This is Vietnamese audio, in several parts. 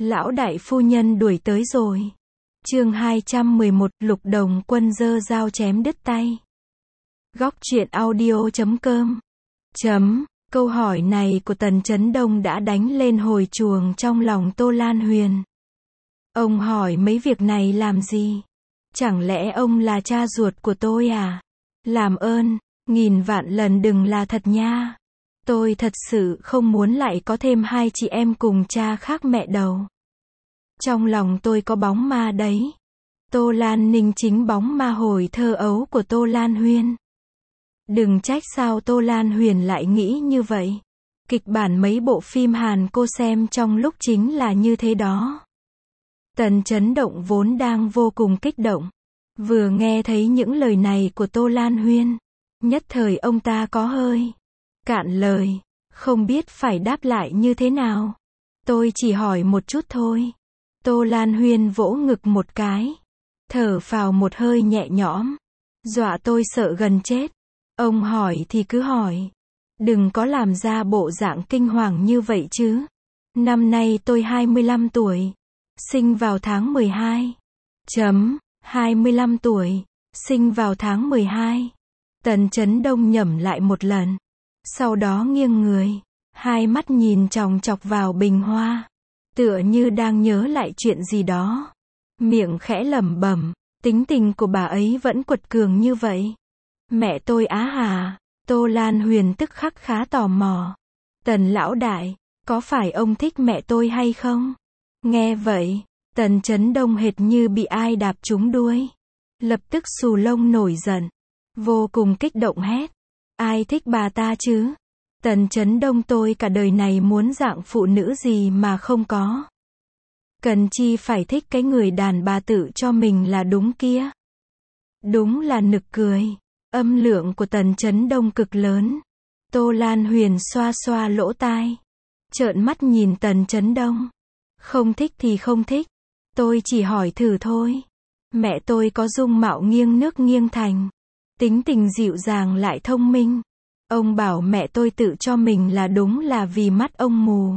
Lão đại phu nhân đuổi tới rồi. Chương 211, Lục Đồng Quân giơ dao chém đứt tay. Góc truyện audio.com. Câu hỏi này của Tần Chấn Đông đã đánh lên hồi chuông trong lòng Tô Lan Huyền. Ông hỏi mấy việc này làm gì? Chẳng lẽ ông là cha ruột của tôi à? Làm ơn, nghìn vạn lần đừng là thật nha. Tôi thật sự không muốn lại có thêm hai chị em cùng cha khác mẹ đầu. Trong lòng tôi có bóng ma đấy. Tô Lan Ninh chính bóng ma hồi thơ ấu của Tô Lan Huyên. Đừng trách sao Tô Lan Huyền lại nghĩ như vậy. Kịch bản mấy bộ phim Hàn cô xem trong lúc chính là như thế đó. Tần Chấn Động vốn đang vô cùng kích động. Vừa nghe thấy những lời này của Tô Lan Huyên, nhất thời ông ta có hơi cạn lời, không biết phải đáp lại như thế nào. Tôi chỉ hỏi một chút thôi. Tô Lan Huyên vỗ ngực một cái, thở phào một hơi nhẹ nhõm. Dọa tôi sợ gần chết. Ông hỏi thì cứ hỏi. Đừng có làm ra bộ dạng kinh hoàng như vậy chứ. Năm nay tôi 25 tuổi. Sinh vào tháng 12. 25 tuổi. Sinh vào tháng 12. Tần Chấn Đông nhẩm lại một lần. Sau đó nghiêng người. Hai mắt nhìn chòng chọc vào bình hoa. Tựa như đang nhớ lại chuyện gì đó. Miệng khẽ lẩm bẩm. Tính tình của bà ấy vẫn quật cường như vậy. Mẹ tôi á hả? Tô Lan Huyền tức khắc khá tò mò. Tần lão đại, có phải ông thích mẹ tôi hay không? Nghe vậy, Tần Chấn Đông hệt như bị ai đạp trúng đuôi. Lập tức xù lông nổi giận. Vô cùng kích động hét. Ai thích bà ta chứ? Tần Chấn Đông tôi cả đời này muốn dạng phụ nữ gì mà không có. Cần chi phải thích cái người đàn bà tự cho mình là đúng kia. Đúng là nực cười. Âm lượng của Tần Chấn Đông cực lớn. Tô Lan Huyền xoa xoa lỗ tai. Trợn mắt nhìn Tần Chấn Đông. Không thích thì không thích. Tôi chỉ hỏi thử thôi. Mẹ tôi có dung mạo nghiêng nước nghiêng thành. Tính tình dịu dàng lại thông minh. Ông bảo mẹ tôi tự cho mình là đúng là vì mắt ông mù.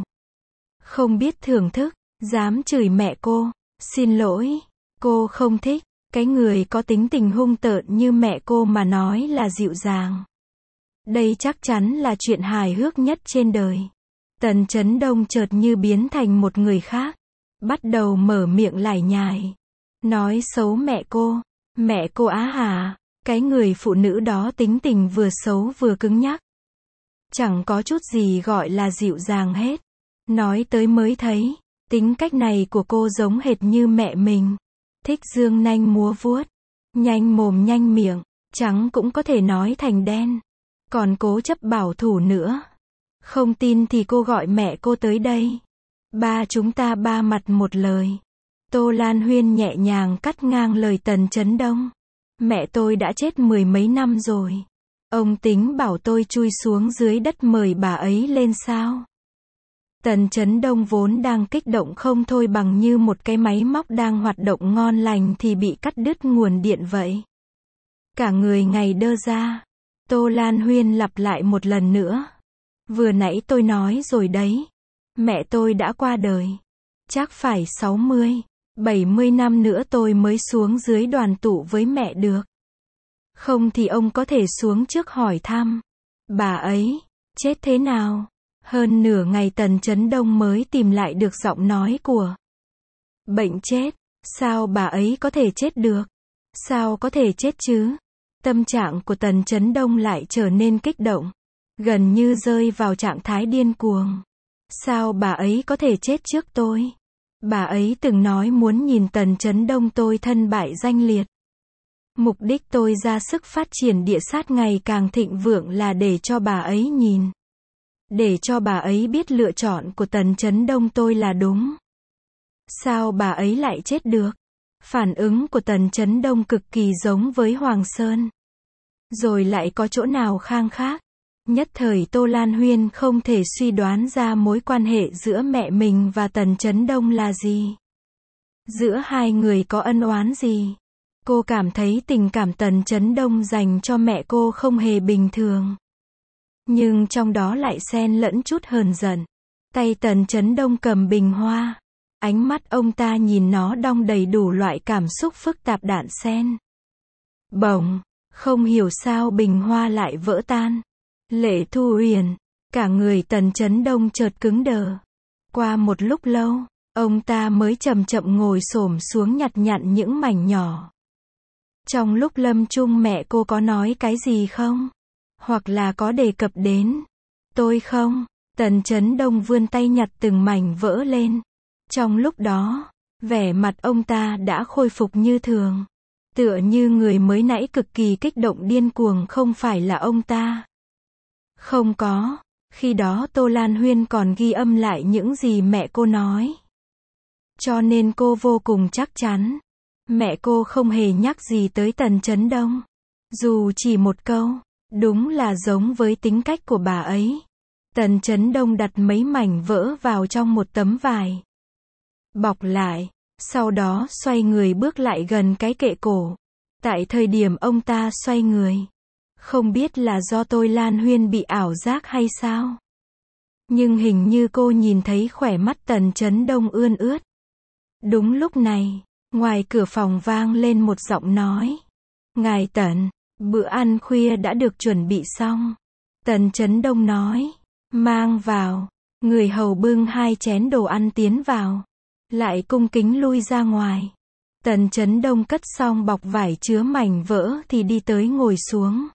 Không biết thưởng thức, dám chửi mẹ cô. Xin lỗi, cô không thích. Cái người có tính tình hung tợn như mẹ cô mà nói là dịu dàng. Đây chắc chắn là chuyện hài hước nhất trên đời. Tần Chấn Đông chợt như biến thành một người khác. Bắt đầu mở miệng lải nhải. Nói xấu mẹ cô. Mẹ cô á hả? Cái người phụ nữ đó tính tình vừa xấu vừa cứng nhắc. Chẳng có chút gì gọi là dịu dàng hết. Nói tới mới thấy. Tính cách này của cô giống hệt như mẹ mình. Thích dương nanh múa vuốt. Nhanh mồm nhanh miệng. Trắng cũng có thể nói thành đen. Còn cố chấp bảo thủ nữa. Không tin thì cô gọi mẹ cô tới đây. Ba chúng ta ba mặt một lời. Tô Lan Huyên nhẹ nhàng cắt ngang lời Tần Chấn Đông. Mẹ tôi đã chết 10 mấy năm rồi. Ông tính bảo tôi chui xuống dưới đất mời bà ấy lên sao? Tần Chấn Đông vốn đang kích động không thôi bằng như một cái máy móc đang hoạt động ngon lành thì bị cắt đứt nguồn điện vậy. Cả người ngày đơ ra. Tô Lan Huyên lặp lại một lần nữa. Vừa nãy tôi nói rồi đấy. Mẹ tôi đã qua đời. Chắc phải 60, 70 năm nữa tôi mới xuống dưới đoàn tụ với mẹ được. Không thì ông có thể xuống trước hỏi thăm. Bà ấy, chết thế nào? Hơn nửa ngày Tần Chấn Đông mới tìm lại được giọng nói của. Bệnh chết. Sao bà ấy có thể chết được? Sao có thể chết chứ? Tâm trạng của Tần Chấn Đông lại trở nên kích động. Gần như rơi vào trạng thái điên cuồng. Sao bà ấy có thể chết trước tôi? Bà ấy từng nói muốn nhìn Tần Chấn Đông tôi thân bại danh liệt. Mục đích tôi ra sức phát triển địa sát ngày càng thịnh vượng là để cho bà ấy nhìn. Để cho bà ấy biết lựa chọn của Tần Chấn Đông tôi là đúng. Sao bà ấy lại chết được? Phản ứng của Tần Chấn Đông cực kỳ giống với Hoàng Sơn. Rồi lại có chỗ nào khang khác. Nhất thời Tô Lan Huyên không thể suy đoán ra mối quan hệ giữa mẹ mình và Tần Chấn Đông là gì. Giữa hai người có ân oán gì. Cô cảm thấy tình cảm Tần Chấn Đông dành cho mẹ cô không hề bình thường. Nhưng trong đó lại xen lẫn chút hờn giận. Tay Tần Chấn Đông cầm bình hoa. Ánh mắt ông ta nhìn nó đong đầy đủ loại cảm xúc phức tạp đan xen. Bỗng, không hiểu sao bình hoa lại vỡ tan. Lệ Thu Huyền, cả người Tần Chấn Đông chợt cứng đờ. Qua một lúc lâu, ông ta mới chậm chậm ngồi xổm xuống nhặt nhặn những mảnh nhỏ. Trong lúc lâm chung mẹ cô có nói cái gì không? Hoặc là có đề cập đến tôi không? Tần Chấn Đông vươn tay nhặt từng mảnh vỡ lên. Trong lúc đó, vẻ mặt ông ta đã khôi phục như thường. Tựa như người mới nãy cực kỳ kích động điên cuồng không phải là ông ta. Không có, khi đó Tô Lan Huyên còn ghi âm lại những gì mẹ cô nói. Cho nên cô vô cùng chắc chắn. Mẹ cô không hề nhắc gì tới Tần Chấn Đông. Dù chỉ một câu, đúng là giống với tính cách của bà ấy. Tần Chấn Đông đặt mấy mảnh vỡ vào trong một tấm vải. Bọc lại, sau đó xoay người bước lại gần cái kệ cổ. Tại thời điểm ông ta xoay người, không biết là do Tô Lan Huyên bị ảo giác hay sao. Nhưng hình như cô nhìn thấy khóe mắt Tần Chấn Đông ươn ướt. Đúng lúc này, ngoài cửa phòng vang lên một giọng nói. Ngài Tần, bữa ăn khuya đã được chuẩn bị xong. Tần Chấn Đông nói, mang vào. Người hầu bưng 2 chén đồ ăn tiến vào. Lại cung kính lui ra ngoài. Tần Chấn Đông cất xong bọc vải chứa mảnh vỡ thì đi tới ngồi xuống.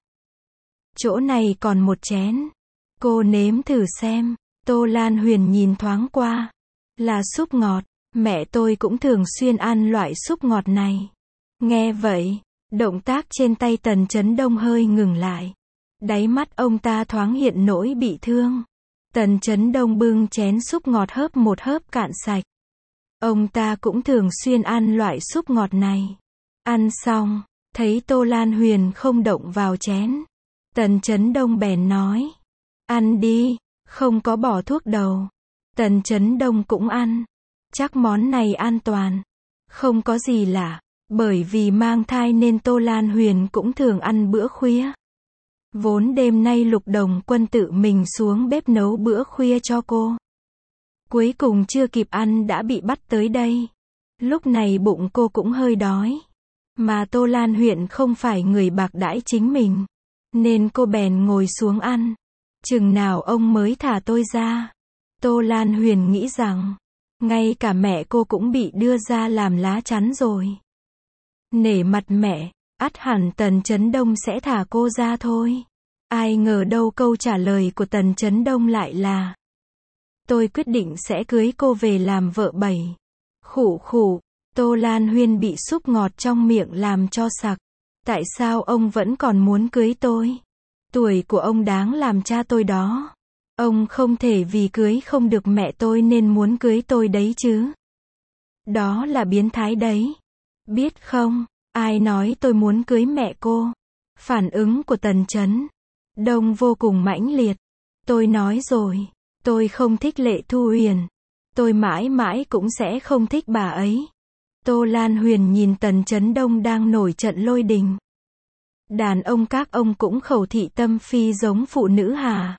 Chỗ này còn một chén. Cô nếm thử xem. Tô Lan Huyền nhìn thoáng qua. Là súp ngọt. Mẹ tôi cũng thường xuyên ăn loại súp ngọt này. Nghe vậy, động tác trên tay Tần Chấn Đông hơi ngừng lại. Đáy mắt ông ta thoáng hiện nỗi bị thương. Tần Chấn Đông bưng chén súp ngọt hớp một hớp cạn sạch. Ông ta cũng thường xuyên ăn loại súp ngọt này. Ăn xong, thấy Tô Lan Huyền không động vào chén. Tần Chấn Đông bèn nói. Ăn đi, không có bỏ thuốc đầu. Tần Chấn Đông cũng ăn. Chắc món này an toàn. Không có gì lạ, bởi vì mang thai nên Tô Lan Huyền cũng thường ăn bữa khuya. Vốn đêm nay Lục Đồng Quân tự mình xuống bếp nấu bữa khuya cho cô. Cuối cùng chưa kịp ăn đã bị bắt tới đây. Lúc này bụng cô cũng hơi đói. Mà Tô Lan Huyền không phải người bạc đãi chính mình. Nên cô bèn ngồi xuống ăn. Chừng nào ông mới thả tôi ra. Tô Lan Huyền nghĩ rằng, ngay cả mẹ cô cũng bị đưa ra làm lá chắn rồi. Nể mặt mẹ, ắt hẳn Tần Chấn Đông sẽ thả cô ra thôi. Ai ngờ đâu câu trả lời của Tần Chấn Đông lại là, tôi quyết định sẽ cưới cô về làm vợ 7. Khụ khụ, Tô Lan Huyên bị súp ngọt trong miệng làm cho sặc. Tại sao ông vẫn còn muốn cưới tôi? Tuổi của ông đáng làm cha tôi đó. Ông không thể vì cưới không được mẹ tôi nên muốn cưới tôi đấy chứ. Đó là biến thái đấy. Biết không, ai nói tôi muốn cưới mẹ cô? Phản ứng của Tần Chấn Đông vô cùng mãnh liệt. Tôi nói rồi, tôi không thích Lệ Thu Huyền. Tôi mãi mãi cũng sẽ không thích bà ấy. Tô Lan Huyền nhìn Tần Chấn Đông đang nổi trận lôi đình. Đàn ông các ông cũng khẩu thị tâm phi giống phụ nữ hả?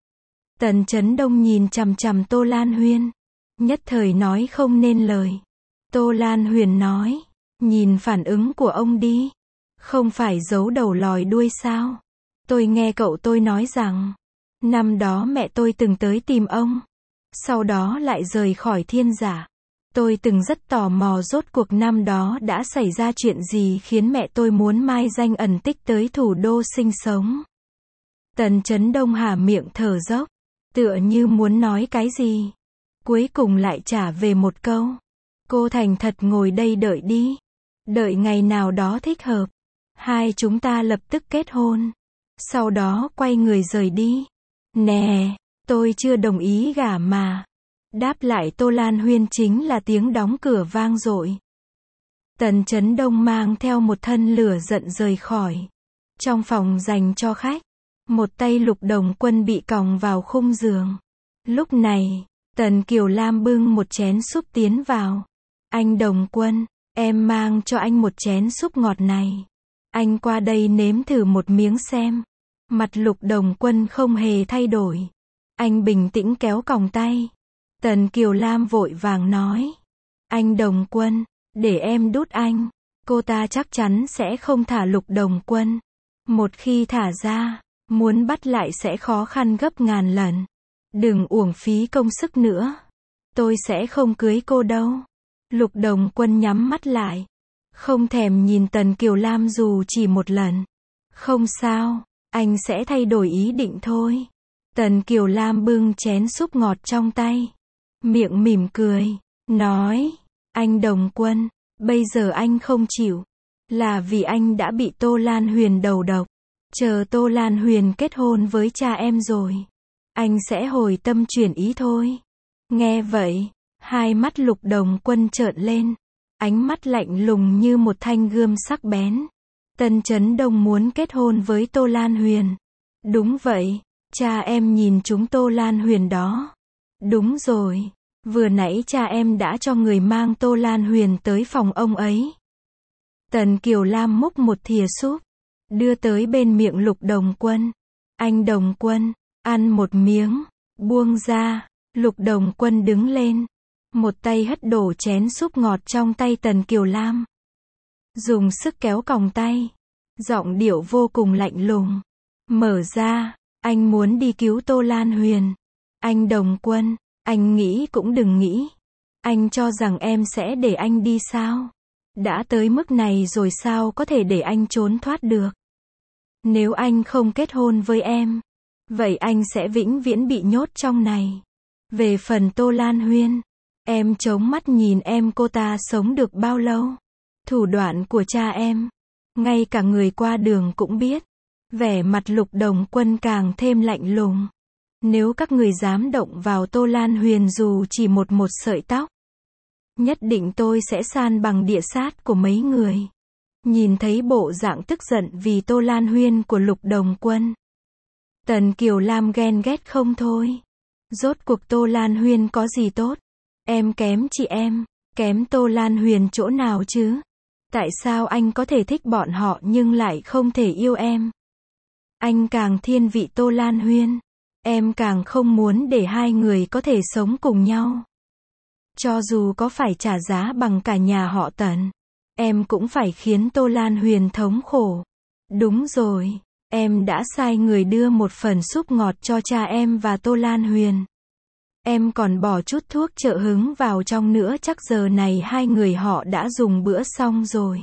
Tần Chấn Đông nhìn chằm chằm Tô Lan Huyền. Nhất thời nói không nên lời. Tô Lan Huyền nói, nhìn phản ứng của ông đi. Không phải giấu đầu lòi đuôi sao? Tôi nghe cậu tôi nói rằng, năm đó mẹ tôi từng tới tìm ông. Sau đó lại rời khỏi Thiên Giả. Tôi từng rất tò mò rốt cuộc năm đó đã xảy ra chuyện gì khiến mẹ tôi muốn mai danh ẩn tích tới thủ đô sinh sống. Tần Chấn Đông há miệng thở dốc, tựa như muốn nói cái gì. Cuối cùng lại trả về một câu. Cô thành thật ngồi đây đợi đi. Đợi ngày nào đó thích hợp. Hai chúng ta lập tức kết hôn. Sau đó quay người rời đi. Nè, tôi chưa đồng ý gả mà. Đáp lại Tô Lan Huyên chính là tiếng đóng cửa vang dội. Tần Chấn Đông mang theo một thân lửa giận rời khỏi. Trong phòng dành cho khách, một tay Lục Đồng Quân bị còng vào khung giường. Lúc này, Tần Kiều Lam bưng một chén súp tiến vào. Anh Đồng Quân, em mang cho anh một chén súp ngọt này. Anh qua đây nếm thử một miếng xem. Mặt Lục Đồng Quân không hề thay đổi. Anh bình tĩnh kéo còng tay. Tần Kiều Lam vội vàng nói. Anh Đồng Quân, để em đút anh. Cô ta chắc chắn sẽ không thả Lục Đồng Quân. Một khi thả ra, muốn bắt lại sẽ khó khăn gấp ngàn lần. Đừng uổng phí công sức nữa. Tôi sẽ không cưới cô đâu. Lục Đồng Quân nhắm mắt lại. Không thèm nhìn Tần Kiều Lam dù chỉ một lần. Không sao, anh sẽ thay đổi ý định thôi. Tần Kiều Lam bưng chén súp ngọt trong tay. Miệng mỉm cười, nói, anh Đồng Quân, bây giờ anh không chịu. Là vì anh đã bị Tô Lan Huyền đầu độc. Chờ Tô Lan Huyền kết hôn với cha em rồi. Anh sẽ hồi tâm chuyển ý thôi. Nghe vậy, hai mắt Lục Đồng Quân trợn lên. Ánh mắt lạnh lùng như một thanh gươm sắc bén. Tân Chấn Đông muốn kết hôn với Tô Lan Huyền. Đúng vậy, cha em nhìn chúng Tô Lan Huyền đó. Đúng rồi, vừa nãy cha em đã cho người mang Tô Lan Huyền tới phòng ông ấy. Tần Kiều Lam múc một thìa súp, đưa tới bên miệng Lục Đồng Quân. Anh Đồng Quân, ăn một miếng, buông ra. Lục Đồng Quân đứng lên, một tay hất đổ chén súp ngọt trong tay Tần Kiều Lam. Dùng sức kéo còng tay, giọng điệu vô cùng lạnh lùng. Mở ra, anh muốn đi cứu Tô Lan Huyền. Anh Đồng Quân, anh nghĩ cũng đừng nghĩ. Anh cho rằng em sẽ để anh đi sao? Đã tới mức này rồi sao có thể để anh trốn thoát được? Nếu anh không kết hôn với em, vậy anh sẽ vĩnh viễn bị nhốt trong này. Về phần Tô Lan Huyền, em chống mắt nhìn em cô ta sống được bao lâu? Thủ đoạn của cha em, ngay cả người qua đường cũng biết. Vẻ mặt Lục Đồng Quân càng thêm lạnh lùng. Nếu các người dám động vào Tô Lan Huyền dù chỉ một sợi tóc, nhất định tôi sẽ san bằng địa sát của mấy người. Nhìn thấy bộ dạng tức giận vì Tô Lan Huyền của Lục Đồng Quân, Tần Kiều Lam ghen ghét không thôi. Rốt cuộc Tô Lan Huyền có gì tốt? Em kém chị em, kém Tô Lan Huyền chỗ nào chứ? Tại sao anh có thể thích bọn họ nhưng lại không thể yêu em? Anh càng thiên vị Tô Lan Huyền, em càng không muốn để hai người có thể sống cùng nhau. Cho dù có phải trả giá bằng cả nhà họ Tần, em cũng phải khiến Tô Lan Huyền thống khổ. Đúng rồi, em đã sai người đưa một phần súp ngọt cho cha em và Tô Lan Huyền. Em còn bỏ chút thuốc trợ hứng vào trong nữa, chắc giờ này hai người họ đã dùng bữa xong rồi.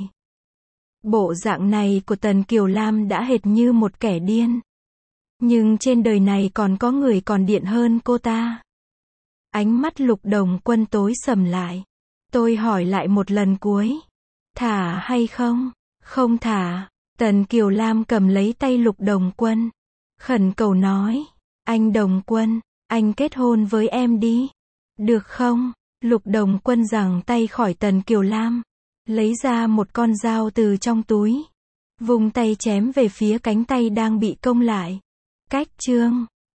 Bộ dạng này của Tần Kiều Lam đã hệt như một kẻ điên. Nhưng trên đời này còn có người còn điên hơn cô ta. Ánh mắt Lục Đồng Quân tối sầm lại. Tôi hỏi lại một lần cuối. Thả hay không? Không thả. Tần Kiều Lam cầm lấy tay Lục Đồng Quân, khẩn cầu nói. Anh Đồng Quân, anh kết hôn với em đi. Được không? Lục Đồng Quân giằng tay khỏi Tần Kiều Lam, lấy ra một con dao từ trong túi, vung tay chém về phía cánh tay đang bị cong lại. Cách chương